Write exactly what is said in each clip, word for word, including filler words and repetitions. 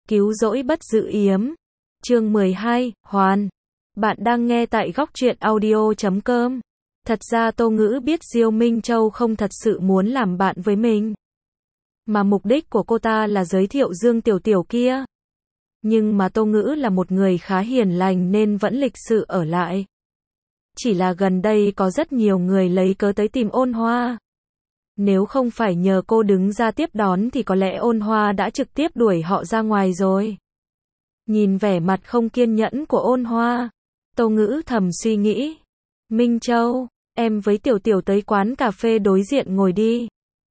Cứu rỗi bất dự yếm. Chương mười hai, Hoàn. Bạn đang nghe tại góc truyện audio chấm com. Thật ra Tô Ngữ biết Diêu Minh Châu không thật sự muốn làm bạn với mình. Mà mục đích của cô ta là giới thiệu Dương Tiểu Tiểu kia. Nhưng mà Tô Ngữ là một người khá hiền lành nên vẫn lịch sự ở lại. Chỉ là gần đây có rất nhiều người lấy cớ tới tìm Ôn Hoa. Nếu không phải nhờ cô đứng ra tiếp đón thì có lẽ Ôn Hoa đã trực tiếp đuổi họ ra ngoài rồi. Nhìn vẻ mặt không kiên nhẫn của Ôn Hoa, Tô Ngữ thầm suy nghĩ. Minh Châu, em với Tiểu Tiểu tới quán cà phê đối diện ngồi đi.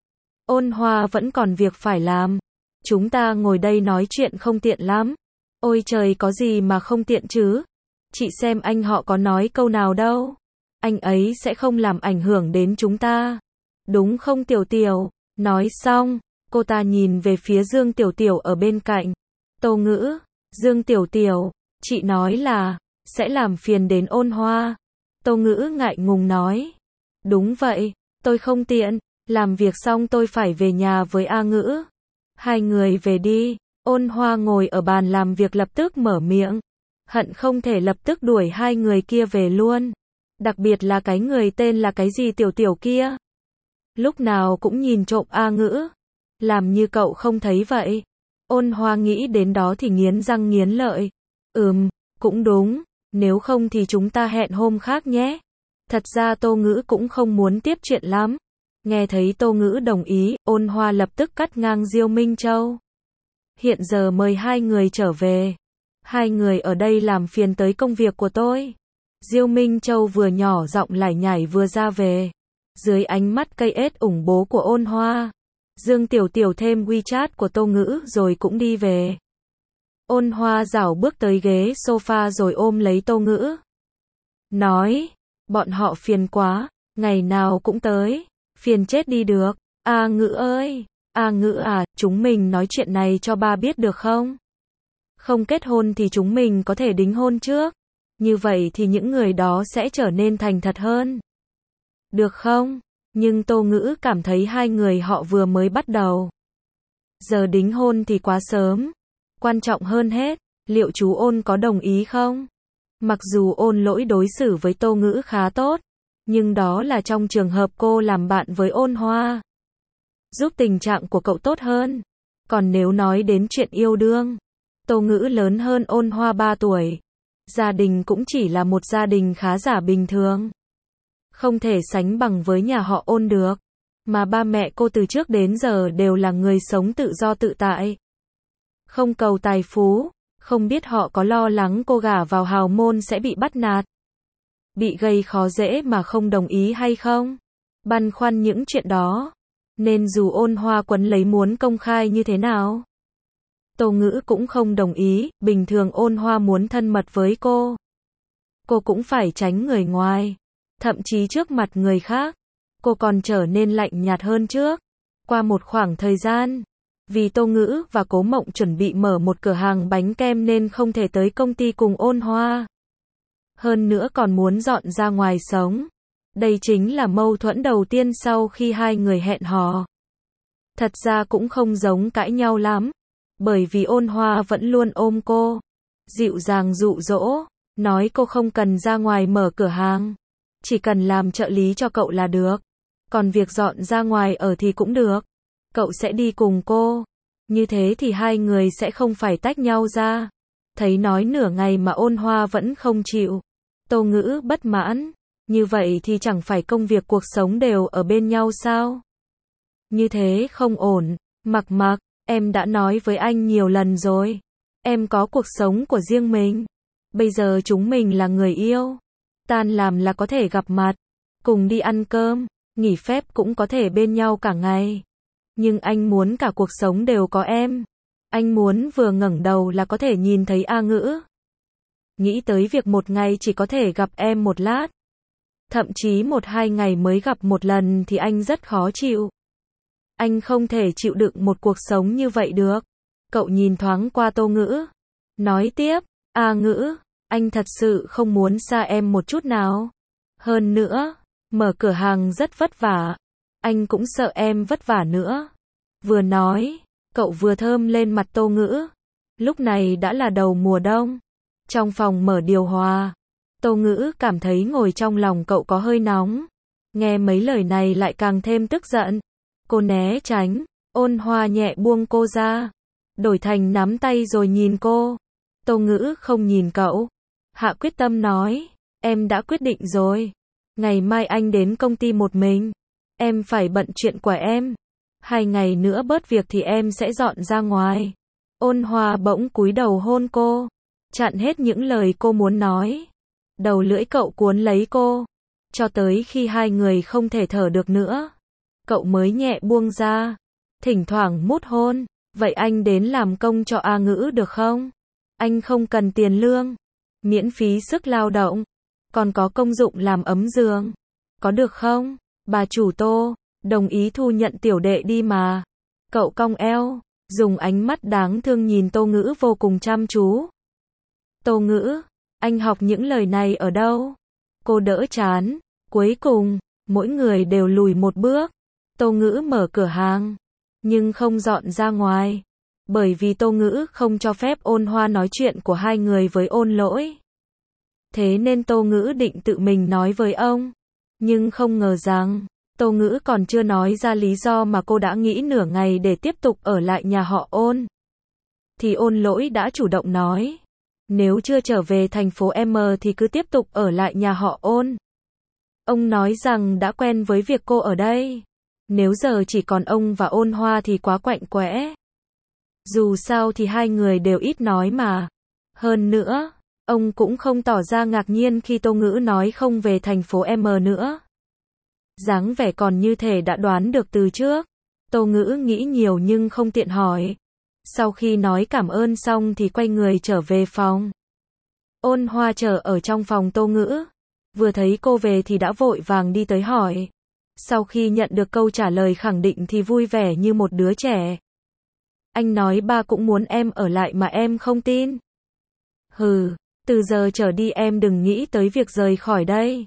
Ôn Hoa vẫn còn việc phải làm. Chúng ta ngồi đây nói chuyện không tiện lắm. Ôi trời, có gì mà không tiện chứ? Chị xem anh họ có nói câu nào đâu. Anh ấy sẽ không làm ảnh hưởng đến chúng ta. Đúng không Tiểu Tiểu? Nói xong, cô ta nhìn về phía Dương Tiểu Tiểu ở bên cạnh. Tô Ngữ, Dương Tiểu Tiểu, chị nói là, sẽ làm phiền đến Ôn Hoa. Tô Ngữ ngại ngùng nói. Đúng vậy, tôi không tiện, làm việc xong tôi phải về nhà với A Ngữ. Hai người về đi. Ôn Hoa ngồi ở bàn làm việc lập tức mở miệng. Hận không thể lập tức đuổi hai người kia về luôn. Đặc biệt là cái người tên là cái gì Tiểu Tiểu kia. Lúc nào cũng nhìn trộm A Ngữ. Làm như cậu không thấy vậy. Ôn Hoa nghĩ đến đó thì nghiến răng nghiến lợi. Ừm, cũng đúng. Nếu không thì chúng ta hẹn hôm khác nhé. Thật ra Tô Ngữ cũng không muốn tiếp chuyện lắm. Nghe thấy Tô Ngữ đồng ý, Ôn Hoa lập tức cắt ngang Diêu Minh Châu. Hiện giờ mời hai người trở về. Hai người ở đây làm phiền tới công việc của tôi. Diêu Minh Châu vừa nhỏ giọng lải nhải vừa ra về. Dưới ánh mắt cây ết ủng bố của Ôn Hoa, Dương Tiểu Tiểu thêm WeChat của Tô Ngữ rồi cũng đi về. Ôn Hoa rảo bước tới ghế sofa rồi ôm lấy Tô Ngữ. Nói, bọn họ phiền quá, ngày nào cũng tới, phiền chết đi được. A Ngữ ơi, A Ngữ à, chúng mình nói chuyện này cho ba biết được không? Không kết hôn thì chúng mình có thể đính hôn trước. Như vậy thì những người đó sẽ trở nên thành thật hơn. Được không? Nhưng Tô Ngữ cảm thấy hai người họ vừa mới bắt đầu. Giờ đính hôn thì quá sớm. Quan trọng hơn hết, liệu chú Ôn có đồng ý không? Mặc dù Ôn Lỗi đối xử với Tô Ngữ khá tốt, nhưng đó là trong trường hợp cô làm bạn với Ôn Hoa. Giúp tình trạng của cậu tốt hơn. Còn nếu nói đến chuyện yêu đương, Tô Ngữ lớn hơn Ôn Hoa ba tuổi. Gia đình cũng chỉ là một gia đình khá giả bình thường. Không thể sánh bằng với nhà họ Ôn được. Mà ba mẹ cô từ trước đến giờ đều là người sống tự do tự tại. Không cầu tài phú. Không biết họ có lo lắng cô gả vào hào môn sẽ bị bắt nạt, bị gây khó dễ mà không đồng ý hay không? Băn khoăn những chuyện đó. Nên dù Ôn Hoa quấn lấy muốn công khai như thế nào, Tô Ngữ cũng không đồng ý. Bình thường Ôn Hoa muốn thân mật với cô, cô cũng phải tránh người ngoài. Thậm chí trước mặt người khác, cô còn trở nên lạnh nhạt hơn trước. Qua một khoảng thời gian, vì Tô Ngữ và Cố Mộng chuẩn bị mở một cửa hàng bánh kem nên không thể tới công ty cùng Ôn Hoa. Hơn nữa còn muốn dọn ra ngoài sống. Đây chính là mâu thuẫn đầu tiên sau khi hai người hẹn hò. Thật ra cũng không giống cãi nhau lắm. Bởi vì Ôn Hoa vẫn luôn ôm cô, dịu dàng dụ dỗ, nói cô không cần ra ngoài mở cửa hàng. Chỉ cần làm trợ lý cho cậu là được. Còn việc dọn ra ngoài ở thì cũng được. Cậu sẽ đi cùng cô. Như thế thì hai người sẽ không phải tách nhau ra. Thấy nói nửa ngày mà Ôn Hoa vẫn không chịu. Tô Ngữ bất mãn. Như vậy thì chẳng phải công việc cuộc sống đều ở bên nhau sao? Như thế không ổn. Mặc Mặc, em đã nói với anh nhiều lần rồi. Em có cuộc sống của riêng mình. Bây giờ chúng mình là người yêu. Tan làm là có thể gặp mặt. Cùng đi ăn cơm. Nghỉ phép cũng có thể bên nhau cả ngày. Nhưng anh muốn cả cuộc sống đều có em. Anh muốn vừa ngẩng đầu là có thể nhìn thấy A Ngữ. Nghĩ tới việc một ngày chỉ có thể gặp em một lát, thậm chí một hai ngày mới gặp một lần thì anh rất khó chịu. Anh không thể chịu đựng một cuộc sống như vậy được. Cậu nhìn thoáng qua Tô Ngữ. Nói tiếp, A Ngữ, anh thật sự không muốn xa em một chút nào. Hơn nữa, mở cửa hàng rất vất vả. Anh cũng sợ em vất vả nữa. Vừa nói, cậu vừa thơm lên mặt Tô Ngữ. Lúc này đã là đầu mùa đông. Trong phòng mở điều hòa. Tô Ngữ cảm thấy ngồi trong lòng cậu có hơi nóng. Nghe mấy lời này lại càng thêm tức giận. Cô né tránh. Ôn Hoa nhẹ buông cô ra. Đổi thành nắm tay rồi nhìn cô. Tô Ngữ không nhìn cậu. Hạ quyết tâm nói. Em đã quyết định rồi. Ngày mai anh đến công ty một mình. Em phải bận chuyện của em. Hai ngày nữa bớt việc thì em sẽ dọn ra ngoài. Ôn Hoa bỗng cúi đầu hôn cô. Chặn hết những lời cô muốn nói. Đầu lưỡi cậu cuốn lấy cô. Cho tới khi hai người không thể thở được nữa. Cậu mới nhẹ buông ra. Thỉnh thoảng mút hôn. Vậy anh đến làm công cho A Ngữ được không? Anh không cần tiền lương. Miễn phí sức lao động. Còn có công dụng làm ấm giường. Có được không? Bà chủ Tô, đồng ý thu nhận tiểu đệ đi mà. Cậu cong eo, dùng ánh mắt đáng thương nhìn Tô Ngữ vô cùng chăm chú. Tô Ngữ, anh học những lời này ở đâu? Cô đỡ chán. Cuối cùng, mỗi người đều lùi một bước. Tô Ngữ mở cửa hàng, nhưng không dọn ra ngoài. Bởi vì Tô Ngữ không cho phép Ôn Hoa nói chuyện của hai người với Ôn Lỗi. Thế nên Tô Ngữ định tự mình nói với ông. Nhưng không ngờ rằng, Tô Ngữ còn chưa nói ra lý do mà cô đã nghĩ nửa ngày để tiếp tục ở lại nhà họ Ôn. Thì Ôn Lỗi đã chủ động nói. Nếu chưa trở về thành phố M thì cứ tiếp tục ở lại nhà họ Ôn. Ông nói rằng đã quen với việc cô ở đây. Nếu giờ chỉ còn ông và Ôn Hoa thì quá quạnh quẽ. Dù sao thì hai người đều ít nói mà. Hơn nữa, ông cũng không tỏ ra ngạc nhiên khi Tô Ngữ nói không về thành phố M nữa. Dáng vẻ còn như thể đã đoán được từ trước. Tô Ngữ nghĩ nhiều nhưng không tiện hỏi. Sau khi nói cảm ơn xong thì quay người trở về phòng. Ôn Hoa chờ ở trong phòng Tô Ngữ. Vừa thấy cô về thì đã vội vàng đi tới hỏi. Sau khi nhận được câu trả lời khẳng định thì vui vẻ như một đứa trẻ. Anh nói ba cũng muốn em ở lại mà em không tin. Hừ, từ giờ trở đi em đừng nghĩ tới việc rời khỏi đây.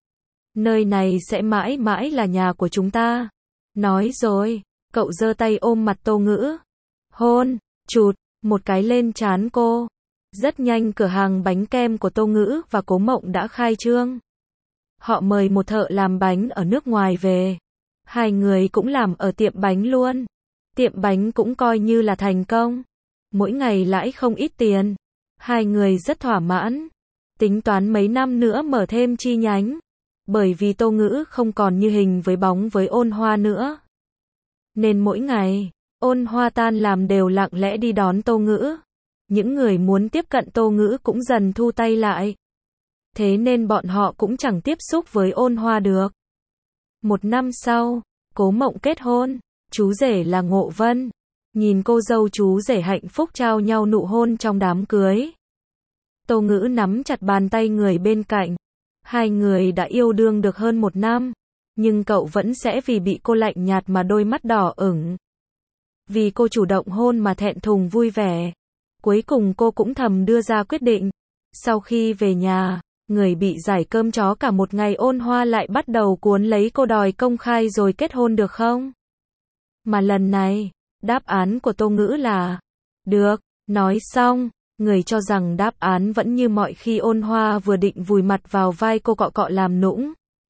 Nơi này sẽ mãi mãi là nhà của chúng ta. Nói rồi, cậu giơ tay ôm mặt Tô Ngữ. Hôn, chụt, một cái lên trán cô. Rất nhanh cửa hàng bánh kem của Tô Ngữ và Cố Mộng đã khai trương. Họ mời một thợ làm bánh ở nước ngoài về. Hai người cũng làm ở tiệm bánh luôn. Tiệm bánh cũng coi như là thành công. Mỗi ngày lãi không ít tiền. Hai người rất thỏa mãn. Tính toán mấy năm nữa mở thêm chi nhánh. Bởi vì Tô Ngữ không còn như hình với bóng với Ôn Hoa nữa. Nên mỗi ngày, Ôn Hoa tan làm đều lặng lẽ đi đón Tô Ngữ. Những người muốn tiếp cận Tô Ngữ cũng dần thu tay lại. Thế nên bọn họ cũng chẳng tiếp xúc với Ôn Hoa được. Một năm sau, Cố Mộng kết hôn. Chú rể là Ngộ Vân. Nhìn cô dâu chú rể hạnh phúc trao nhau nụ hôn trong đám cưới. Tô Ngữ nắm chặt bàn tay người bên cạnh. Hai người đã yêu đương được hơn một năm. Nhưng cậu vẫn sẽ vì bị cô lạnh nhạt mà đôi mắt đỏ ửng. Vì cô chủ động hôn mà thẹn thùng vui vẻ. Cuối cùng cô cũng thầm đưa ra quyết định. Sau khi về nhà, người bị giải cơm chó cả một ngày Ôn Hoa lại bắt đầu cuốn lấy cô đòi công khai rồi kết hôn được không? Mà lần này, đáp án của Tô Ngữ là được. Nói xong, người cho rằng đáp án vẫn như mọi khi Ôn Hoa vừa định vùi mặt vào vai cô cọ cọ làm nũng.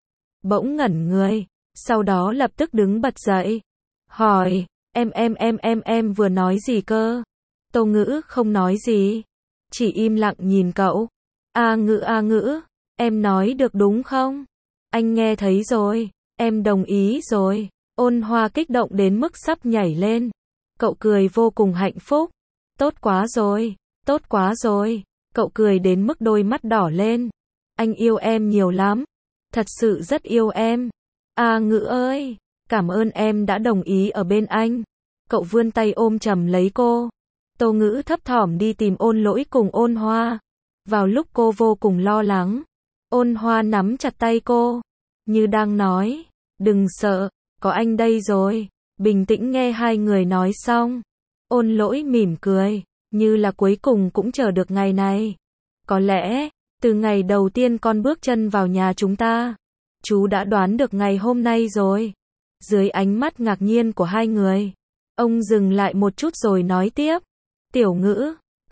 Bỗng ngẩn người, sau đó lập tức đứng bật dậy. Hỏi, em em em em em vừa nói gì cơ? Tô Ngữ không nói gì. Chỉ im lặng nhìn cậu. A Ngữ A Ngữ, em nói được đúng không? Anh nghe thấy rồi, em đồng ý rồi. Ôn Hoa kích động đến mức sắp nhảy lên. Cậu cười vô cùng hạnh phúc. Tốt quá rồi, tốt quá rồi. Cậu cười đến mức đôi mắt đỏ lên. Anh yêu em nhiều lắm. Thật sự rất yêu em. A Ngữ ơi, cảm ơn em đã đồng ý ở bên anh. Cậu vươn tay ôm chầm lấy cô. Tô Ngữ thấp thỏm đi tìm Ôn Lỗi cùng Ôn Hoa. Vào lúc cô vô cùng lo lắng, Ôn Hoa nắm chặt tay cô, như đang nói, đừng sợ, có anh đây rồi. Bình tĩnh nghe hai người nói xong. Ôn Lỗi mỉm cười, như là cuối cùng cũng chờ được ngày này. Có lẽ, từ ngày đầu tiên con bước chân vào nhà chúng ta, chú đã đoán được ngày hôm nay rồi. Dưới ánh mắt ngạc nhiên của hai người, ông dừng lại một chút rồi nói tiếp. Tiểu Ngữ,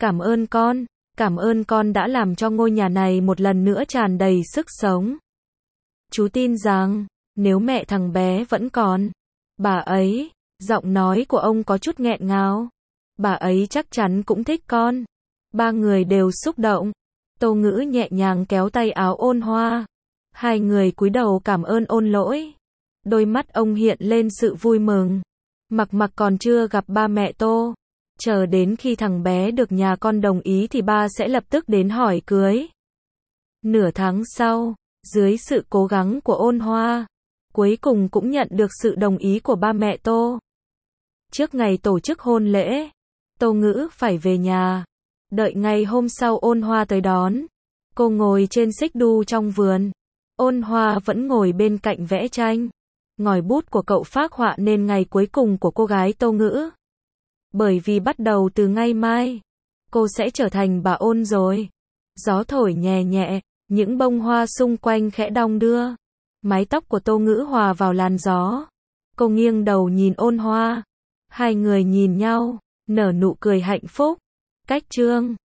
Cảm ơn con, cảm ơn con đã làm cho ngôi nhà này một lần nữa tràn đầy sức sống. Chú tin rằng, nếu mẹ thằng bé vẫn còn, bà ấy, giọng nói của ông có chút nghẹn ngào, bà ấy chắc chắn cũng thích con. Ba người đều xúc động. Tô Ngữ nhẹ nhàng kéo tay áo Ôn Hoa. Hai người cúi đầu cảm ơn Ôn Lỗi. Đôi mắt ông hiện lên sự vui mừng. Mặc Mặc còn chưa gặp ba mẹ Tô. Chờ đến khi thằng bé được nhà con đồng ý thì ba sẽ lập tức đến hỏi cưới. Nửa tháng sau, dưới sự cố gắng của Ôn Hoa, cuối cùng cũng nhận được sự đồng ý của ba mẹ Tô. Trước ngày tổ chức hôn lễ, Tô Ngữ phải về nhà. Đợi ngày hôm sau Ôn Hoa tới đón. Cô ngồi trên xích đu trong vườn. Ôn Hoa vẫn ngồi bên cạnh vẽ tranh. Ngòi bút của cậu phác họa nên ngày cuối cùng của cô gái Tô Ngữ. Bởi vì bắt đầu từ ngày mai, cô sẽ trở thành bà Ôn rồi. Gió thổi nhẹ nhẹ, những bông hoa xung quanh khẽ đong đưa. Mái tóc của Tô Ngữ hòa vào làn gió. Cô nghiêng đầu nhìn Ôn Hoa. Hai người nhìn nhau, nở nụ cười hạnh phúc. Cách chương